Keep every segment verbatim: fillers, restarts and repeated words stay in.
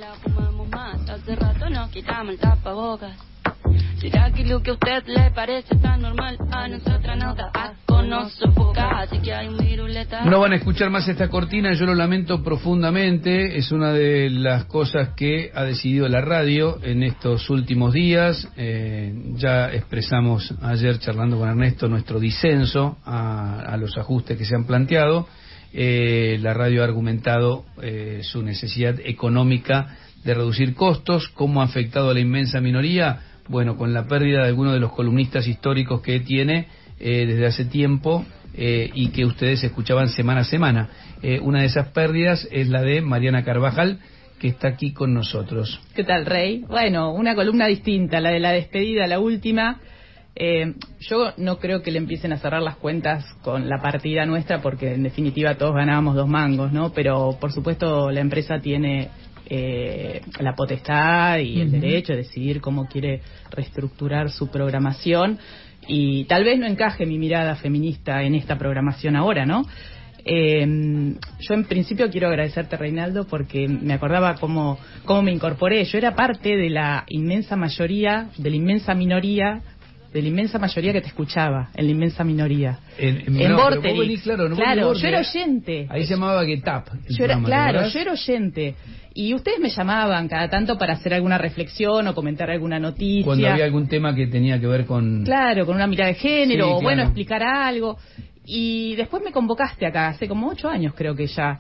la fumamos más. Hace rato nos quitamos el tapabocas. ¿Será que lo que a usted le parece tan normal a nosotras no tabaco nos sofoca? Así que hay un virus letal. No van a escuchar más esta cortina, yo lo lamento profundamente. Es una de las cosas que ha decidido la radio en estos últimos días. Eh, ya expresamos ayer charlando con Ernesto nuestro disenso a, a los ajustes que se han planteado. Eh, la radio ha argumentado eh, su necesidad económica de reducir costos. ¿Cómo ha afectado a la inmensa minoría? Bueno, con la pérdida de algunos de los columnistas históricos que tiene eh, desde hace tiempo eh, y que ustedes escuchaban semana a semana. Eh, una de esas pérdidas es la de Mariana Carvajal, que está aquí con nosotros. ¿Qué tal, Rey? Bueno, una columna distinta, la de la despedida, la última. Eh, yo no creo que le empiecen a cerrar las cuentas con la partida nuestra, porque en definitiva todos ganábamos dos mangos, ¿no? Pero, por supuesto, la empresa tiene Eh, la potestad y el uh-huh. derecho de decidir cómo quiere reestructurar su programación, y tal vez no encaje mi mirada feminista en esta programación ahora, ¿no? Eh, yo en principio quiero agradecerte, Reinaldo, porque me acordaba cómo, cómo me incorporé. Yo era parte de la inmensa mayoría, de la inmensa minoría de la inmensa mayoría que te escuchaba, en la inmensa minoría. En, en, en no, Vorterix. Claro, no claro yo era oyente. Ahí se llamaba Getap. Yo era, claro, yo era oyente. Y ustedes me llamaban cada tanto para hacer alguna reflexión o comentar alguna noticia. Cuando había algún tema que tenía que ver con... Claro, con una mirada de género, sí, o claro. bueno, explicar algo. Y después me convocaste acá, hace como ocho años creo que ya.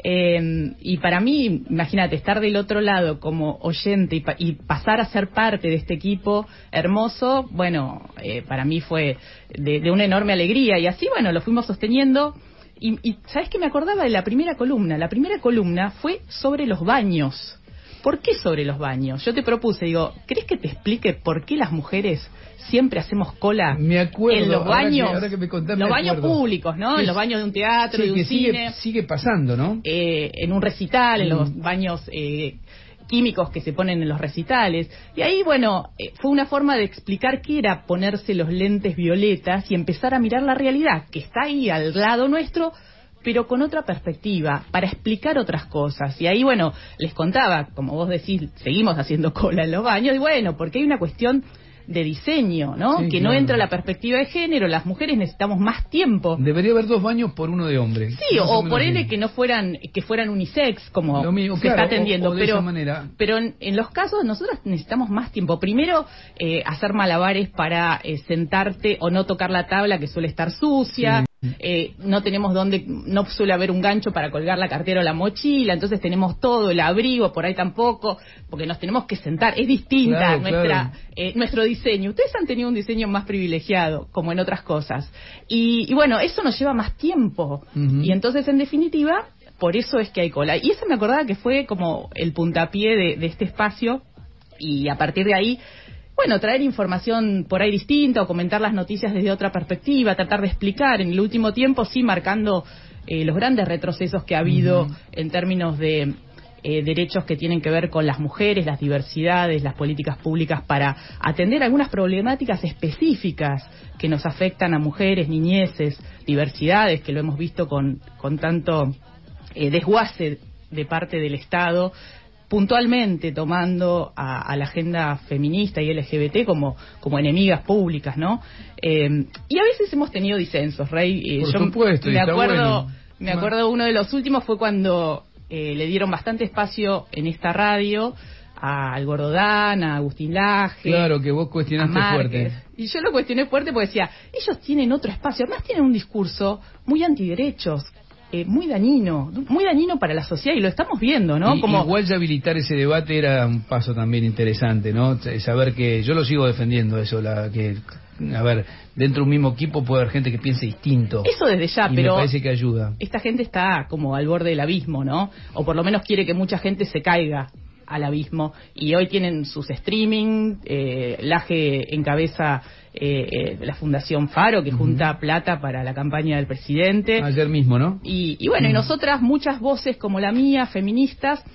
Eh, y para mí, imagínate, estar del otro lado como oyente y, pa y pasar a ser parte de este equipo hermoso, bueno, eh, para mí fue de, de una enorme alegría. Y así, bueno, lo fuimos sosteniendo. Y, y ¿sabes qué? Me acordaba de la primera columna. La primera columna fue sobre los baños. ¿Por qué sobre los baños? Yo te propuse, digo, ¿querés que te explique por qué las mujeres siempre hacemos cola me acuerdo, en los baños, ahora que, ahora que me contás, los me baños públicos, ¿no? Sí, en los baños de un teatro, sí, de un que cine. Sigue, sigue pasando, ¿no? Eh, en un recital, mm. en los baños eh, químicos que se ponen en los recitales. Y ahí, bueno, eh, fue una forma de explicar qué era ponerse los lentes violetas y empezar a mirar la realidad, que está ahí al lado nuestro, pero con otra perspectiva, para explicar otras cosas. Y ahí, bueno, les contaba, como vos decís, seguimos haciendo cola en los baños, y bueno, porque hay una cuestión de diseño, ¿no? Sí, que claro. no entra la perspectiva de género, las mujeres necesitamos más tiempo. Debería haber dos baños por uno de hombre. Sí, no o por él que no fueran, que fueran unisex, como mismo, se claro, está atendiendo, o, o de pero, esa manera. pero en, en los casos nosotros necesitamos más tiempo. Primero, eh, hacer malabares para eh, sentarte o no tocar la tabla que suele estar sucia. Sí. Eh, no tenemos donde, no suele haber un gancho para colgar la cartera o la mochila, entonces tenemos todo, el abrigo por ahí tampoco, porque nos tenemos que sentar, es distinta claro, nuestra claro. Eh, nuestro diseño. Ustedes han tenido un diseño más privilegiado, como en otras cosas, y, y bueno, eso nos lleva más tiempo, uh-huh. y entonces en definitiva, por eso es que hay cola, y eso me acordaba que fue como el puntapié de, de este espacio, y a partir de ahí, bueno, traer información por ahí distinta o comentar las noticias desde otra perspectiva, tratar de explicar en el último tiempo, sí, marcando eh, los grandes retrocesos que ha habido uh-huh. en términos de eh, derechos que tienen que ver con las mujeres, las diversidades, las políticas públicas para atender algunas problemáticas específicas que nos afectan a mujeres, niñeces, diversidades, que lo hemos visto con, con tanto eh, desguace de parte del Estado, puntualmente tomando a, a la agenda feminista y L G B T como, como enemigas públicas, ¿no? Eh, y a veces hemos tenido disensos, Rey. Eh, Por yo supuesto, me acuerdo, bueno. me acuerdo uno de los últimos fue cuando eh, le dieron bastante espacio en esta radio al Gordodán, a Agustín Laje. Claro, que vos cuestionaste fuerte. Y yo lo cuestioné fuerte porque decía, ellos tienen otro espacio, además tienen un discurso muy antiderechos, Eh, muy dañino, muy dañino para la sociedad, y lo estamos viendo, ¿no? Y, Como... Igual ya habilitar ese debate era un paso también interesante, ¿no? Saber que, yo lo sigo defendiendo eso, la que, a ver, dentro de un mismo equipo puede haber gente que piense distinto. Eso desde ya, y pero... me parece que ayuda. Esta gente está como al borde del abismo, ¿no? O por lo menos quiere que mucha gente se caiga al abismo, y hoy tienen sus streaming, eh, Laje encabeza eh, eh, la Fundación Faro, que uh-huh. junta plata para la campaña del presidente. Ayer mismo, ¿no? Y, y bueno, uh-huh. y nosotras, muchas voces como la mía, feministas,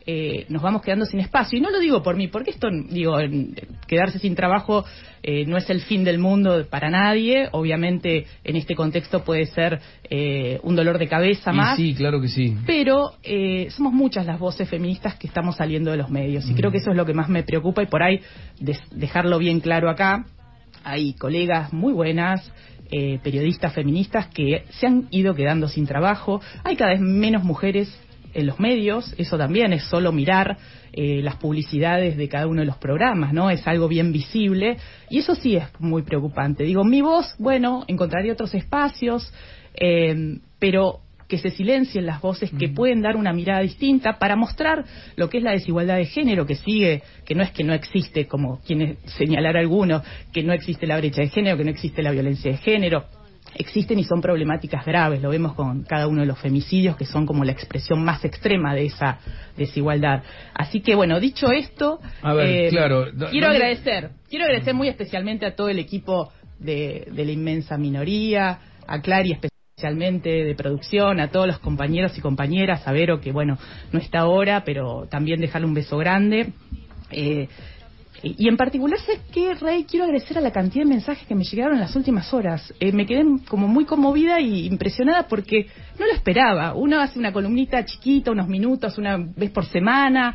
eh, nos vamos quedando sin espacio. Y no lo digo por mí, porque esto, digo, en, quedarse sin trabajo eh, no es el fin del mundo para nadie. Obviamente, en este contexto puede ser eh, un dolor de cabeza y más. Sí, claro que sí. Pero eh, somos muchas las voces feministas que estamos saliendo de los medios. Y mm. creo que eso es lo que más me preocupa. Y por ahí, des, dejarlo bien claro acá, hay colegas muy buenas, eh, periodistas feministas que se han ido quedando sin trabajo. Hay cada vez menos mujeres en los medios, eso también es solo mirar eh, las publicidades de cada uno de los programas, ¿no? Es algo bien visible y eso sí es muy preocupante. Digo, mi voz, bueno, encontraría otros espacios, eh, pero que se silencien las voces que pueden dar una mirada distinta para mostrar lo que es la desigualdad de género, que sigue, que no es que no existe, como quienes señalar algunos, que no existe la brecha de género, que no existe la violencia de género. Existen y son problemáticas graves, lo vemos con cada uno de los femicidios, que son como la expresión más extrema de esa desigualdad. Así que, bueno, dicho esto, a ver, eh, claro, quiero ¿dónde? agradecer, quiero agradecer muy especialmente a todo el equipo de, de la inmensa minoría, a Clary especialmente de producción, a todos los compañeros y compañeras, a Vero, que, bueno, no está ahora, pero también dejarle un beso grande. Eh, Y en particular, ¿sabes qué, Rey? Quiero agradecer a la cantidad de mensajes que me llegaron en las últimas horas. Eh, me quedé como muy conmovida y impresionada porque no lo esperaba. Uno hace una columnita chiquita, unos minutos, una vez por semana,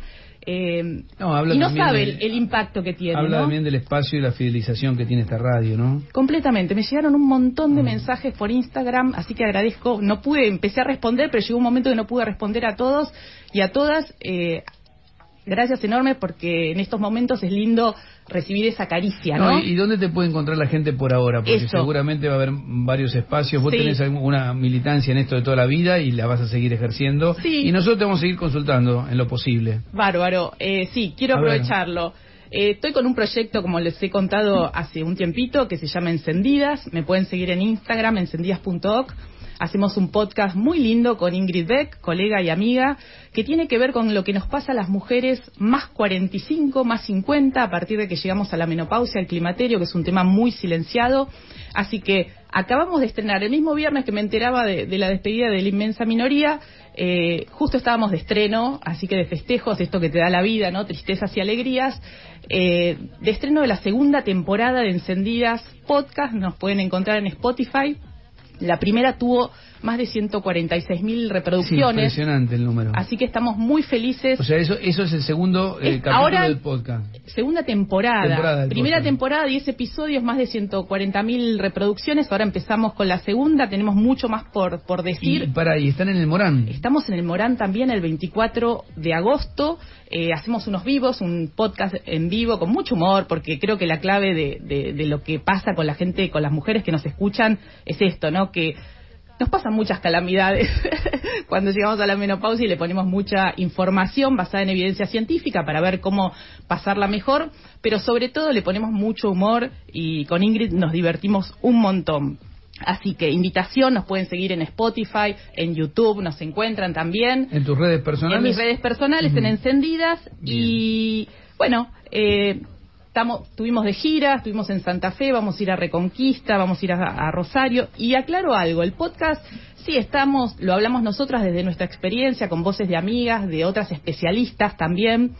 eh, no, habla y no sabe del, el, el impacto que tiene. Habla ¿no? también del espacio y la fidelización que tiene esta radio, ¿no? Completamente. Me llegaron un montón de mm. mensajes por Instagram, así que agradezco. No pude, empecé a responder, pero llegó un momento que no pude responder a todos y a todas. Eh, Gracias enormes porque en estos momentos es lindo recibir esa caricia, ¿no? no ¿Y dónde te puede encontrar la gente por ahora? Porque Eso. seguramente va a haber varios espacios. Vos sí. tenés una militancia en esto de toda la vida y la vas a seguir ejerciendo. Sí. Y nosotros te vamos a seguir consultando en lo posible. Bárbaro. Eh, sí, quiero a aprovecharlo. Eh, estoy con un proyecto, como les he contado hace un tiempito, que se llama Encendidas. Me pueden seguir en Instagram, encendidas punto org. Hacemos un podcast muy lindo con Ingrid Beck, colega y amiga, que tiene que ver con lo que nos pasa a las mujeres más cuarenta y cinco, más cincuenta, a partir de que llegamos a la menopausia, al climaterio, que es un tema muy silenciado. Así que acabamos de estrenar, el mismo viernes que me enteraba de, de la despedida de la inmensa minoría, eh, justo estábamos de estreno, así que de festejos, esto que te da la vida, ¿no? Tristezas y alegrías, eh, de estreno de la segunda temporada de Encendidas Podcast, nos pueden encontrar en Spotify. La primera tuvo más de ciento cuarenta y seis mil reproducciones. Sí, impresionante el número. Así que estamos muy felices. O sea, eso eso es el segundo eh, es, capítulo ahora, del podcast. Segunda temporada. temporada Primera podcast. temporada, diez episodios, más de ciento cuarenta mil reproducciones. Ahora empezamos con la segunda, tenemos mucho más por, por decir. Y para ahí, están en el Morán. Estamos en el Morán también el veinticuatro de agosto. Eh, hacemos unos vivos, un podcast en vivo con mucho humor, porque creo que la clave de, de, de lo que pasa con la gente, con las mujeres que nos escuchan, es esto, ¿no? Que nos pasan muchas calamidades cuando llegamos a la menopausia y le ponemos mucha información basada en evidencia científica para ver cómo pasarla mejor, pero sobre todo le ponemos mucho humor y con Ingrid nos divertimos un montón. Así que invitación, nos pueden seguir en Spotify, en YouTube, nos encuentran también. ¿En tus redes personales? En mis redes personales, uh-huh. en Encendidas. Bien. Y bueno, eh, estamos, estuvimos de gira, estuvimos en Santa Fe, vamos a ir a Reconquista, vamos a ir a, a Rosario. Y aclaro algo, el podcast, sí estamos, lo hablamos nosotras desde nuestra experiencia, con voces de amigas, de otras especialistas también.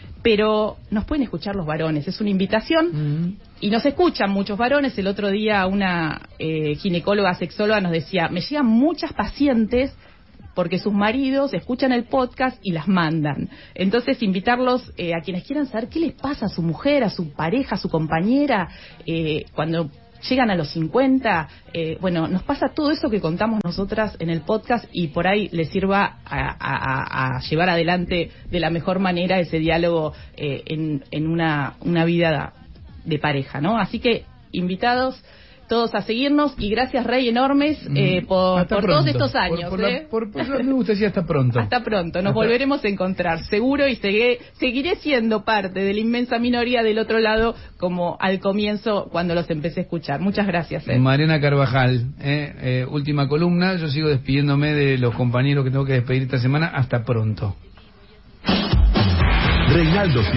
Pero nos pueden escuchar los varones, es una invitación, uh-huh. y nos escuchan muchos varones. El otro día una eh, ginecóloga, sexóloga nos decía, me llegan muchas pacientes porque sus maridos escuchan el podcast y las mandan. Entonces, invitarlos eh, a quienes quieran saber qué les pasa a su mujer, a su pareja, a su compañera, eh, cuando llegan a los cincuenta, eh, bueno, nos pasa todo eso que contamos nosotras en el podcast y por ahí les sirva a, a, a llevar adelante de la mejor manera ese diálogo eh, en, en una, una vida de pareja, ¿no? Así que, invitados todos a seguirnos y gracias, Rey, enormes eh, por, por todos estos años. Por, por ¿eh? la, por, por, me gusta decir hasta pronto. Hasta pronto, nos hasta... volveremos a encontrar, seguro, y seguiré, seguiré siendo parte de la inmensa minoría del otro lado, como al comienzo cuando los empecé a escuchar. Muchas gracias. ¿eh? Mariana Carvajal, eh, eh, última columna, yo sigo despidiéndome de los compañeros que tengo que despedir esta semana. Hasta pronto. Reinaldo